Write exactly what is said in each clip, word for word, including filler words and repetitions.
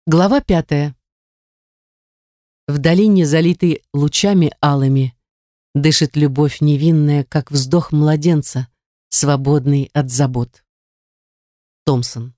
Глава пятая. В долине, залитой лучами алыми, дышит любовь невинная, как вздох младенца, свободный от забот. Томсон.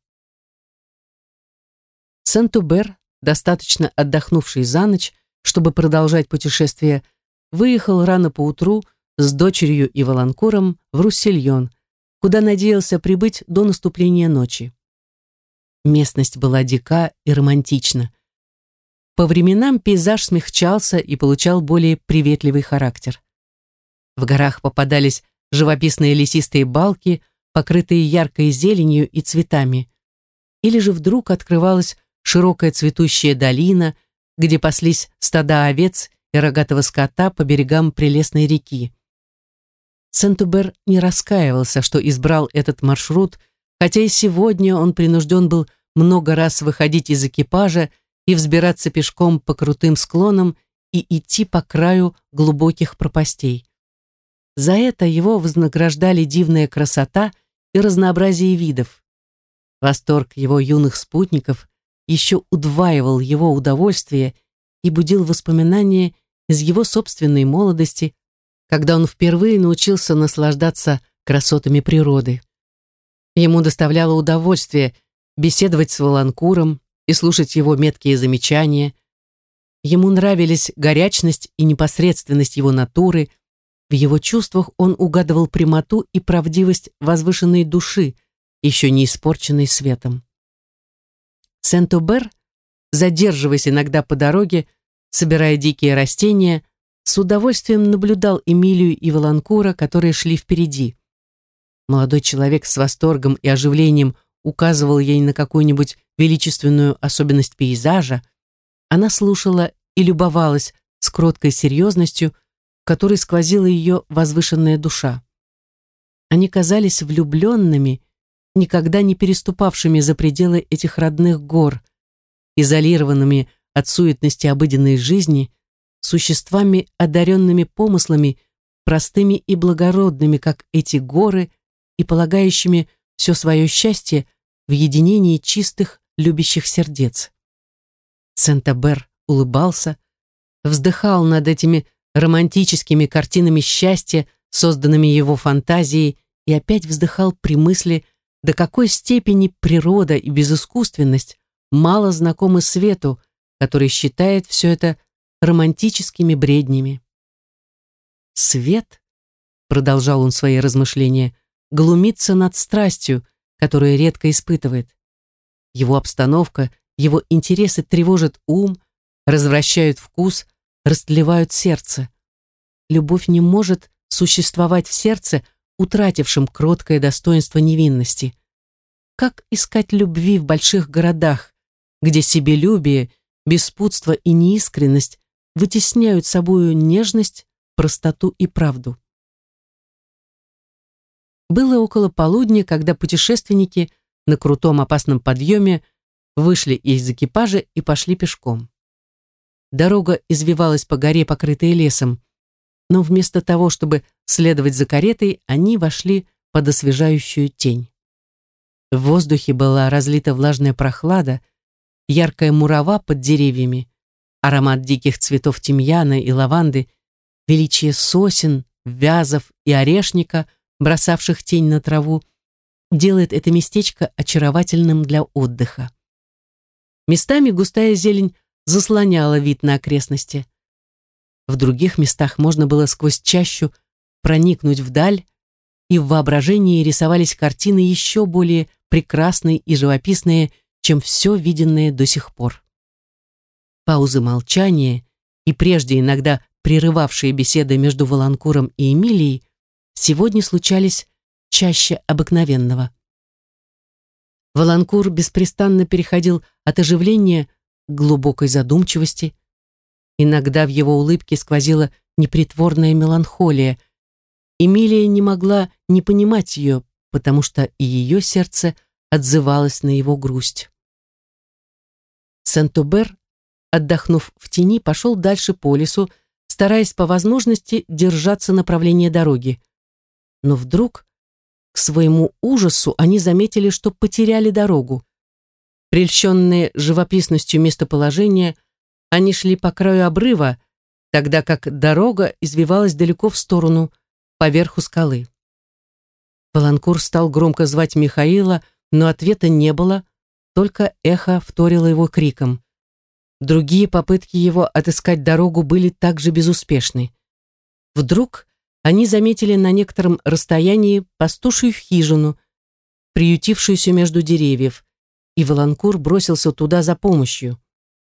Сент-Убер, достаточно отдохнувший за ночь, чтобы продолжать путешествие, выехал рано поутру с дочерью и Валанкуром в Руссельон, куда надеялся прибыть до наступления ночи. Местность была дика и романтична. По временам пейзаж смягчался и получал более приветливый характер. В горах попадались живописные лесистые балки, покрытые яркой зеленью и цветами. Или же вдруг открывалась широкая цветущая долина, где паслись стада овец и рогатого скота по берегам прелестной реки. Сент-Убер не раскаивался, что избрал этот маршрут, хотя и сегодня он принужден был много раз выходить из экипажа и взбираться пешком по крутым склонам и идти по краю глубоких пропастей. За это его вознаграждали дивная красота и разнообразие видов. Восторг его юных спутников еще удваивал его удовольствие и будил воспоминания из его собственной молодости, когда он впервые научился наслаждаться красотами природы. Ему доставляло удовольствие беседовать с Валанкуром и слушать его меткие замечания. Ему нравились горячность и непосредственность его натуры. В его чувствах он угадывал прямоту и правдивость возвышенной души, еще не испорченной светом. Сент-Убер, задерживаясь иногда по дороге, собирая дикие растения, с удовольствием наблюдал Эмилию и Валанкура, которые шли впереди. Молодой человек с восторгом и оживлением указывал ей на какую-нибудь величественную особенность пейзажа. Она слушала и любовалась с кроткой серьезностью, в которой сквозила ее возвышенная душа. Они казались влюбленными, никогда не переступавшими за пределы этих родных гор, изолированными от суетности обыденной жизни, существами, одаренными помыслами, простыми и благородными, как эти горы, и полагающими все свое счастье в единении чистых, любящих сердец. Сент-Убер улыбался, вздыхал над этими романтическими картинами счастья, созданными его фантазией, и опять вздыхал при мысли, до какой степени природа и безыскусственность мало знакомы свету, который считает все это романтическими бреднями. «Свет», — продолжал он свои размышления, — глумится над страстью, которую редко испытывает. Его обстановка, его интересы тревожат ум, развращают вкус, растлевают сердце. Любовь не может существовать в сердце, утратившем кроткое достоинство невинности. Как искать любви в больших городах, где себелюбие, беспутство и неискренность вытесняют собою нежность, простоту и правду? Было около полудня, когда путешественники на крутом опасном подъеме вышли из экипажа и пошли пешком. Дорога извивалась по горе, покрытой лесом, но вместо того, чтобы следовать за каретой, они вошли под освежающую тень. В воздухе была разлита влажная прохлада, яркая мурава под деревьями, аромат диких цветов тимьяна и лаванды, величие сосен, вязов и орешника, бросавших тень на траву, делает это местечко очаровательным для отдыха. Местами густая зелень заслоняла вид на окрестности. В других местах можно было сквозь чащу проникнуть вдаль, и в воображении рисовались картины еще более прекрасные и живописные, чем все виденное до сих пор. Паузы молчания и прежде иногда прерывавшие беседы между Валанкуром и Эмилией сегодня случались чаще обыкновенного. Валанкур беспрестанно переходил от оживления к глубокой задумчивости. Иногда в его улыбке сквозила непритворная меланхолия. Эмилия не могла не понимать ее, потому что и ее сердце отзывалось на его грусть. Сент-Убер, отдохнув в тени, пошел дальше по лесу, стараясь по возможности держаться направления дороги. Но вдруг, к своему ужасу, они заметили, что потеряли дорогу. Прельщенные живописностью местоположения, они шли по краю обрыва, тогда как дорога извивалась далеко в сторону, поверху скалы. Валанкур стал громко звать Михаила, но ответа не было, только эхо вторило его криком. Другие попытки его отыскать дорогу были также безуспешны. Вдруг они заметили на некотором расстоянии пастушью хижину, приютившуюся между деревьев, и Валанкур бросился туда за помощью.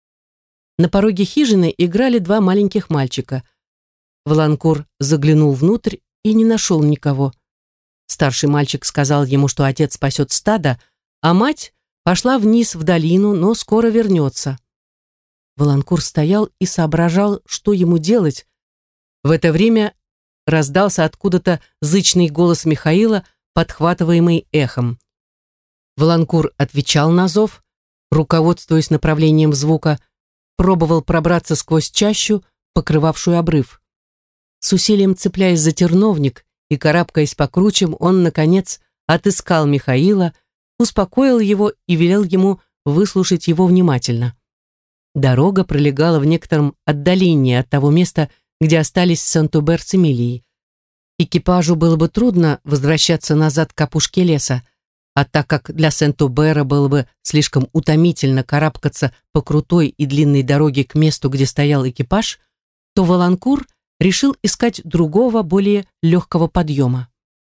На пороге хижины играли два маленьких мальчика. Валанкур заглянул внутрь и не нашел никого. Старший мальчик сказал ему, что отец спасет стадо, а мать пошла вниз в долину, но скоро вернется. Валанкур стоял и соображал, что ему делать. В это время раздался откуда-то зычный голос Михаила, подхватываемый эхом. Валанкур отвечал на зов, руководствуясь направлением звука, пробовал пробраться сквозь чащу, покрывавшую обрыв. С усилием цепляясь за терновник и карабкаясь по кручам, он, наконец, отыскал Михаила, успокоил его и велел ему выслушать его внимательно. Дорога пролегала в некотором отдалении от того места, где остались Сент-Убер с Эмилией. Экипажу было бы трудно возвращаться назад к опушке леса, а так как для Сент-Убера было бы слишком утомительно карабкаться по крутой и длинной дороге к месту, где стоял экипаж, то Валанкур решил искать другого, более легкого подъема.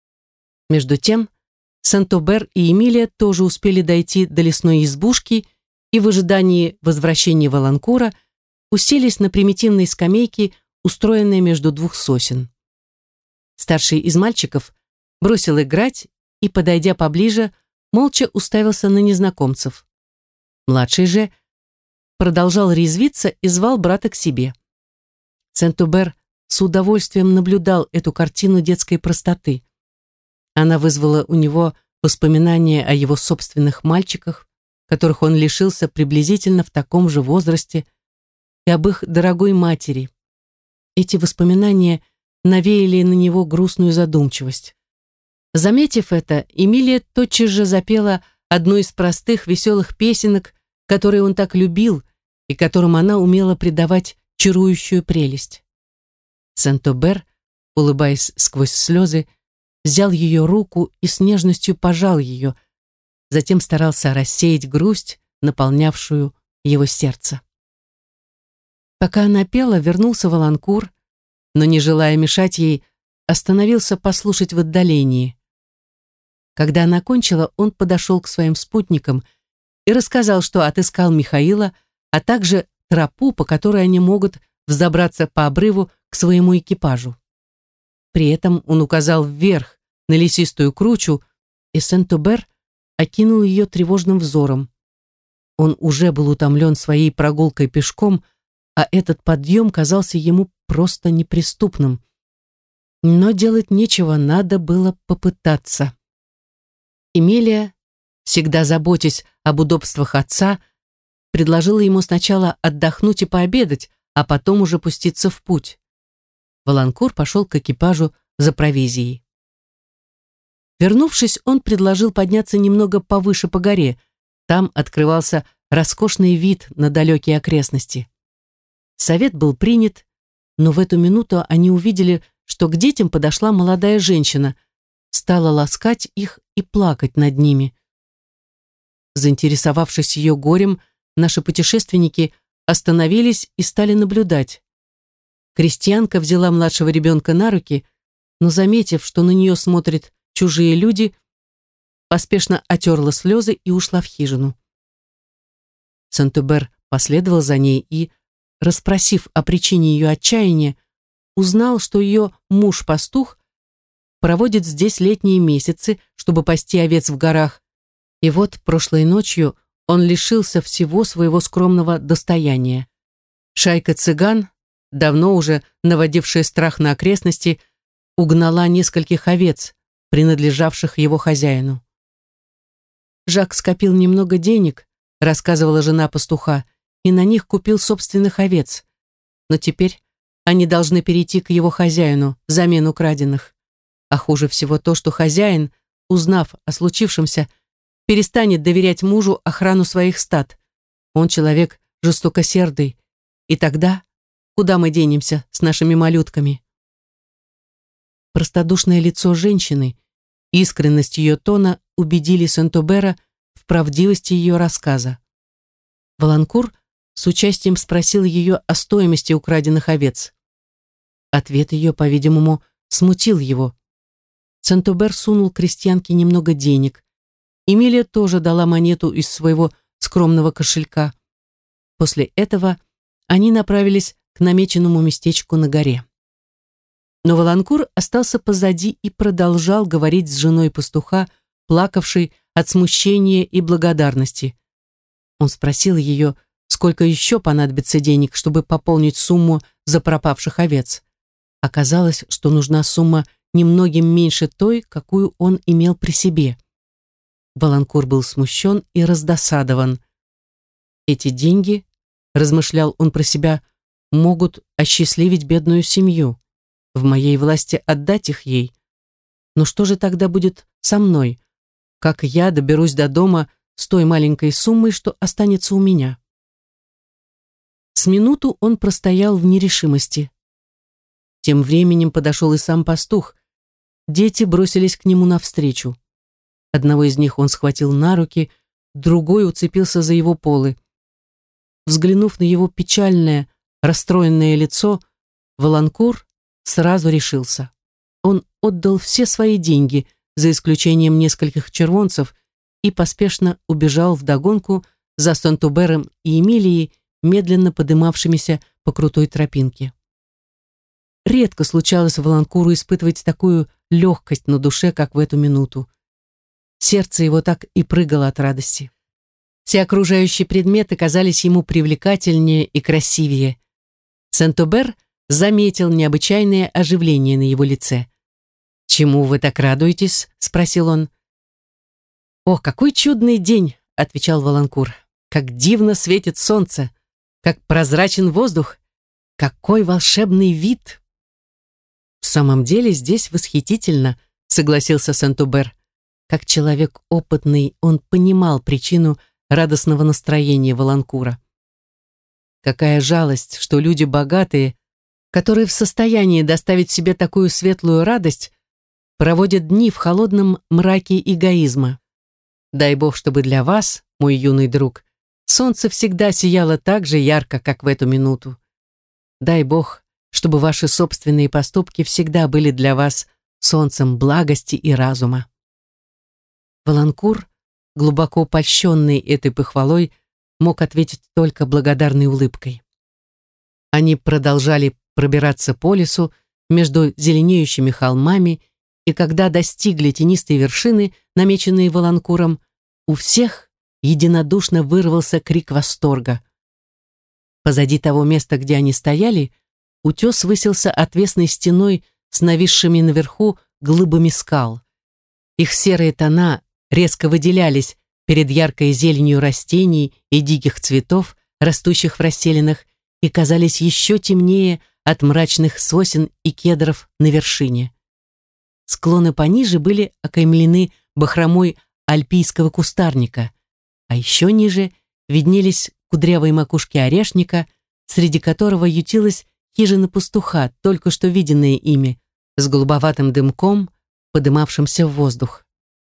Между тем, Сент-Убер и Эмилия тоже успели дойти до лесной избушки и в ожидании возвращения Валанкура уселись на примитивной скамейке, устроенной между двух сосен. Старший из мальчиков бросил играть и, подойдя поближе, молча уставился на незнакомцев. Младший же продолжал резвиться и звал брата к себе. Сент-Убер с удовольствием наблюдал эту картину детской простоты. Она вызвала у него воспоминания о его собственных мальчиках, которых он лишился приблизительно в таком же возрасте, и об их дорогой матери. Эти воспоминания навеяли на него грустную задумчивость. Заметив это, Эмилия тотчас же запела одну из простых веселых песенок, которые он так любил и которым она умела придавать чарующую прелесть. Сент-Убер, улыбаясь сквозь слезы, взял ее руку и с нежностью пожал ее, затем старался рассеять грусть, наполнявшую его сердце. Пока она пела, вернулся Валанкур, но, не желая мешать ей, остановился послушать в отдалении. Когда она кончила, он подошел к своим спутникам и рассказал, что отыскал Михаила, а также тропу, по которой они могут взобраться по обрыву к своему экипажу. При этом он указал вверх на лесистую кручу, и Сент-Убер окинул ее тревожным взором. Он уже был утомлен своей прогулкой пешком, а этот подъем казался ему просто неприступным. Но делать нечего, надо было попытаться. Эмилия, всегда заботясь об удобствах отца, предложила ему сначала отдохнуть и пообедать, а потом уже пуститься в путь. Валанкур пошел к экипажу за провизией. Вернувшись, он предложил подняться немного повыше по горе. Там открывался роскошный вид на далекие окрестности. Совет был принят, но в эту минуту они увидели, что к детям подошла молодая женщина, стала ласкать их и плакать над ними. Заинтересовавшись ее горем, наши путешественники остановились и стали наблюдать. Крестьянка взяла младшего ребенка на руки, но, заметив, что на нее смотрят чужие люди, поспешно отерла слезы и ушла в хижину. Сент-Убер последовал за ней и, расспросив о причине ее отчаяния, узнал, что ее муж-пастух проводит здесь летние месяцы, чтобы пасти овец в горах, и вот прошлой ночью он лишился всего своего скромного достояния. Шайка цыган, давно уже наводившая страх на окрестности, угнала нескольких овец, принадлежавших его хозяину. Жак скопил немного денег, рассказывала жена пастуха, и на них купил собственных овец, но теперь они должны перейти к его хозяину взамен украденных. А хуже всего то, что хозяин, узнав о случившемся, перестанет доверять мужу охрану своих стад. Он человек жестокосердый. И тогда куда мы денемся с нашими малютками? Простодушное лицо женщины, искренность ее тона убедили Сент-Обера в правдивости ее рассказа. Валанкур с участием спросил ее о стоимости украденных овец. Ответ ее, по-видимому, смутил его. Сент-Обер сунул крестьянке немного денег. Эмилия тоже дала монету из своего скромного кошелька. После этого они направились к намеченному местечку на горе. Но Валанкур остался позади и продолжал говорить с женой пастуха, плакавшей от смущения и благодарности. Он спросил ее, сколько еще понадобится денег, чтобы пополнить сумму за пропавших овец. Оказалось, что нужна сумма немногим меньше той, какую он имел при себе. Валанкур был смущен и раздосадован. Эти деньги, размышлял он про себя, могут осчастливить бедную семью. В моей власти отдать их ей. Но что же тогда будет со мной? Как я доберусь до дома с той маленькой суммой, что останется у меня? С минуту он простоял в нерешимости. Тем временем подошел и сам пастух. Дети бросились к нему навстречу. Одного из них он схватил на руки, другой уцепился за его полы. Взглянув на его печальное, расстроенное лицо, Валанкур сразу решился. Он отдал все свои деньги, за исключением нескольких червонцев, и поспешно убежал вдогонку за Сент-Обером и Эмилией, медленно подымавшимися по крутой тропинке. Редко случалось Валанкуру испытывать такую легкость на душе, как в эту минуту. Сердце его так и прыгало от радости. Все окружающие предметы казались ему привлекательнее и красивее. Сент-Обер заметил необычайное оживление на его лице. «Чему вы так радуетесь?» — спросил он. «О, какой чудный день!» — отвечал Валанкур. «Как дивно светит солнце! Как прозрачен воздух! Какой волшебный вид!» «В самом деле здесь восхитительно», — согласился Сент-Обер. Как человек опытный, он понимал причину радостного настроения Валанкура. Какая жалость, что люди богатые, которые в состоянии доставить себе такую светлую радость, проводят дни в холодном мраке эгоизма. Дай Бог, чтобы для вас, мой юный друг, солнце всегда сияло так же ярко, как в эту минуту. Дай Бог, чтобы ваши собственные поступки всегда были для вас солнцем благости и разума. Валанкур, глубоко польщенный этой похвалой, мог ответить только благодарной улыбкой. Они продолжали пробираться по лесу между зеленеющими холмами, и когда достигли тенистой вершины, намеченной Валанкуром, у всех единодушно вырвался крик восторга. Позади того места, где они стояли, утес высился отвесной стеной с нависшими наверху глыбами скал. Их серые тона резко выделялись перед яркой зеленью растений и диких цветов, растущих в расселинах, и казались еще темнее от мрачных сосен и кедров на вершине. Склоны пониже были окаймлены бахромой альпийского кустарника, а еще ниже виднелись кудрявые макушки орешника, среди которого ютилась хижина пастуха, только что виденная ими, с голубоватым дымком, подымавшимся в воздух.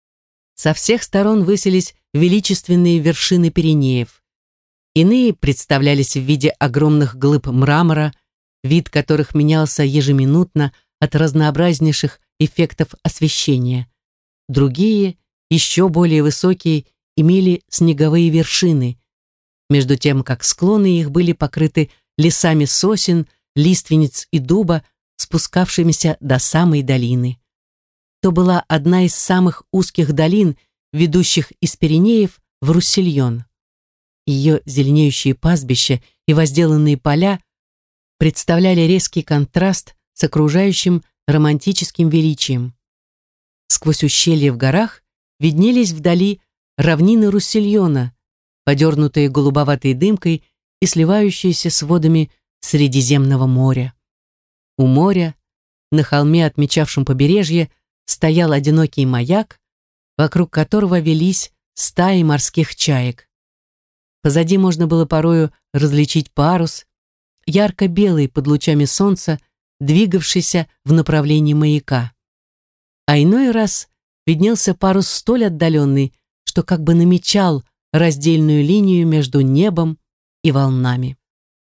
Со всех сторон высились величественные вершины Пиренеев. Иные представлялись в виде огромных глыб мрамора, вид которых менялся ежеминутно от разнообразнейших эффектов освещения. Другие, еще более высокие, имели снеговые вершины, между тем как склоны их были покрыты лесами сосен, лиственниц и дуба, спускавшимися до самой долины. То была одна из самых узких долин, ведущих из Пиренеев в Руссельон. Ее зеленеющие пастбища и возделанные поля представляли резкий контраст с окружающим романтическим величием. Сквозь ущелья в горах виднелись вдали равнины Руссельона, подернутые голубоватой дымкой и сливающиеся с водами Средиземного моря. У моря, на холме, отмечавшем побережье, стоял одинокий маяк, вокруг которого велись стаи морских чаек. Позади можно было порою различить парус, ярко-белый под лучами солнца, двигавшийся в направлении маяка. А иной раз виднелся парус столь отдаленный, что как бы намечал раздельную линию между небом и волнами.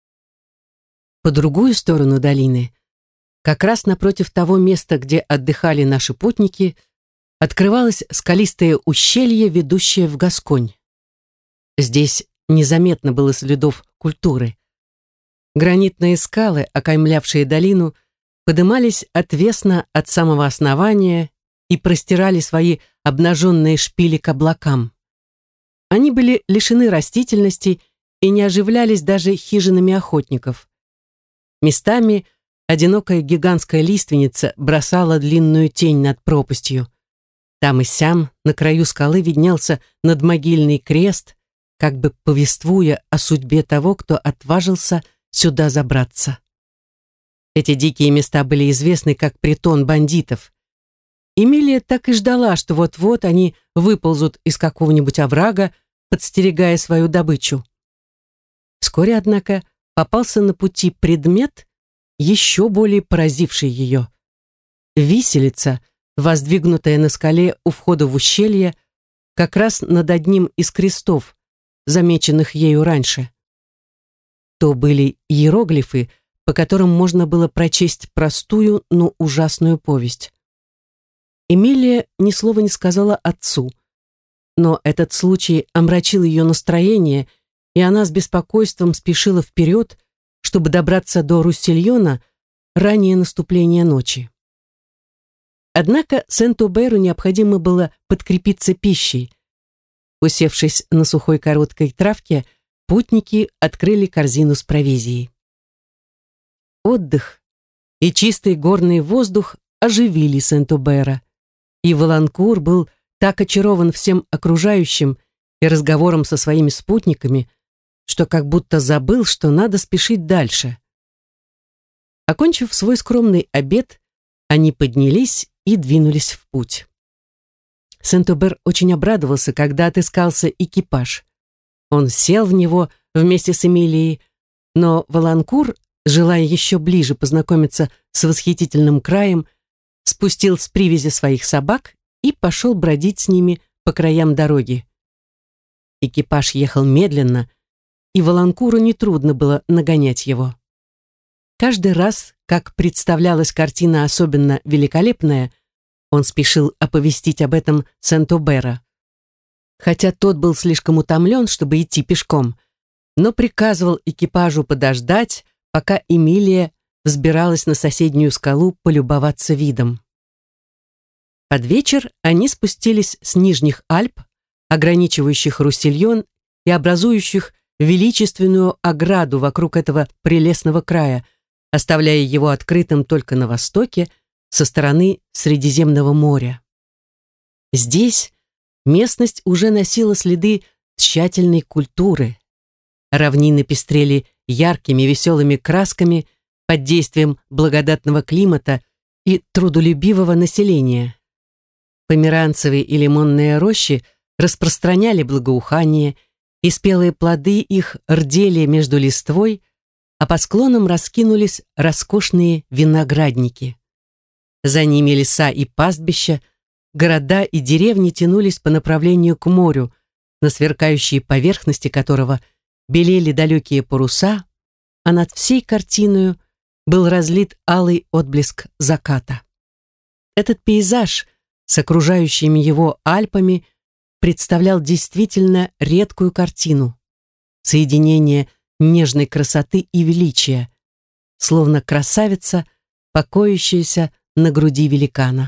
По другую сторону долины, как раз напротив того места, где отдыхали наши путники, открывалось скалистое ущелье, ведущее в Гасконь. Здесь незаметно было следов культуры. Гранитные скалы, окаймлявшие долину, подымались отвесно от самого основания и простирали свои обнаженные шпили к облакам. Они были лишены растительности и не оживлялись даже хижинами охотников. Местами одинокая гигантская лиственница бросала длинную тень над пропастью. Там и сям на краю скалы виднелся надмогильный крест, как бы повествуя о судьбе того, кто отважился сюда забраться. Эти дикие места были известны как притон бандитов. Эмилия так и ждала, что вот-вот они выползут из какого-нибудь оврага, подстерегая свою добычу. Вскоре, однако, попался на пути предмет, еще более поразивший ее. Виселица, воздвигнутая на скале у входа в ущелье, как раз над одним из крестов, замеченных ею раньше. То были иероглифы, по которым можно было прочесть простую, но ужасную повесть. Эмилия ни слова не сказала отцу, но этот случай омрачил ее настроение, и она с беспокойством спешила вперед, чтобы добраться до Руссельона ранее наступления ночи. Однако Сент-Оберу необходимо было подкрепиться пищей. Усевшись на сухой короткой травке, путники открыли корзину с провизией. Отдых и чистый горный воздух оживили Сент-Обера, и Валанкур был так очарован всем окружающим и разговором со своими спутниками, что как будто забыл, что надо спешить дальше. Окончив свой скромный обед, они поднялись и двинулись в путь. Сент-Обер очень обрадовался, когда отыскался экипаж. Он сел в него вместе с Эмилией, но Валанкур, желая еще ближе познакомиться с восхитительным краем, спустил с привязи своих собак и пошел бродить с ними по краям дороги. Экипаж ехал медленно, и Валанкуру нетрудно было нагонять его. Каждый раз, как представлялась картина особенно великолепная, он спешил оповестить об этом Сент-Обера. Хотя тот был слишком утомлен, чтобы идти пешком, но приказывал экипажу подождать, пока Эмилия взбиралась на соседнюю скалу полюбоваться видом. Под вечер они спустились с нижних Альп, ограничивающих Руссельон и образующих величественную ограду вокруг этого прелестного края, оставляя его открытым только на востоке, со стороны Средиземного моря. Здесь местность уже носила следы тщательной культуры. Равнины пестрели яркими веселыми красками под действием благодатного климата и трудолюбивого населения. Померанцевые и лимонные рощи распространяли благоухание, и спелые плоды их рдели между листвой, а по склонам раскинулись роскошные виноградники. За ними леса и пастбища, города и деревни тянулись по направлению к морю, на сверкающей поверхности которого белели далекие паруса, а над всей картиною был разлит алый отблеск заката. Этот пейзаж с окружающими его Альпами представлял действительно редкую картину, соединение нежной красоты и величия, словно красавица, покоящаяся на груди великана.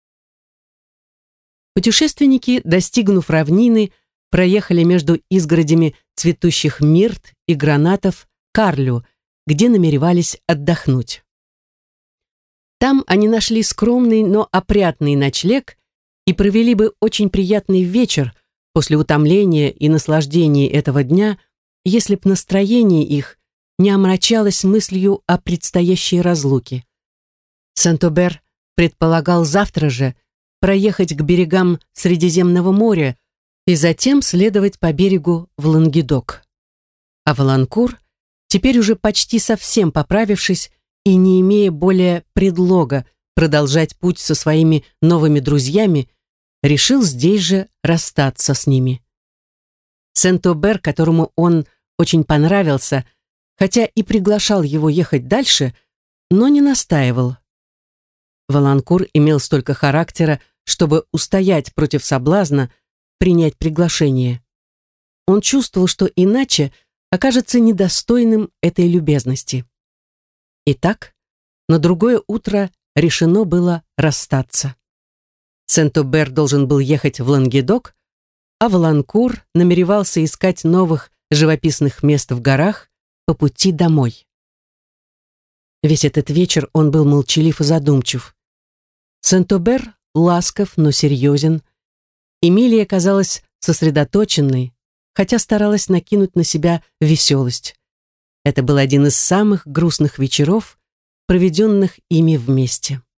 Путешественники, достигнув равнины, проехали между изгородями цветущих мирт и гранатов к Арлю, где намеревались отдохнуть. Там они нашли скромный, но опрятный ночлег и провели бы очень приятный вечер после утомления и наслаждения этого дня, если б настроение их не омрачалось мыслью о предстоящей разлуке. Сент-Обер предполагал завтра же проехать к берегам Средиземного моря, и затем следовать по берегу в Лангедок. А Валанкур, теперь уже почти совсем поправившись и не имея более предлога продолжать путь со своими новыми друзьями, решил здесь же расстаться с ними. Сент-Обер, которому он очень понравился, хотя и приглашал его ехать дальше, но не настаивал. Валанкур имел столько характера, чтобы устоять против соблазна, принять приглашение. Он чувствовал, что иначе окажется недостойным этой любезности. Итак, на другое утро решено было расстаться. Сент-Обер должен был ехать в Лангедок, а Валанкур намеревался искать новых живописных мест в горах по пути домой. Весь этот вечер он был молчалив и задумчив. Сент-Обер ласков, но серьезен. Эмилия казалась сосредоточенной, хотя старалась накинуть на себя веселость. Это был один из самых грустных вечеров, проведенных ими вместе.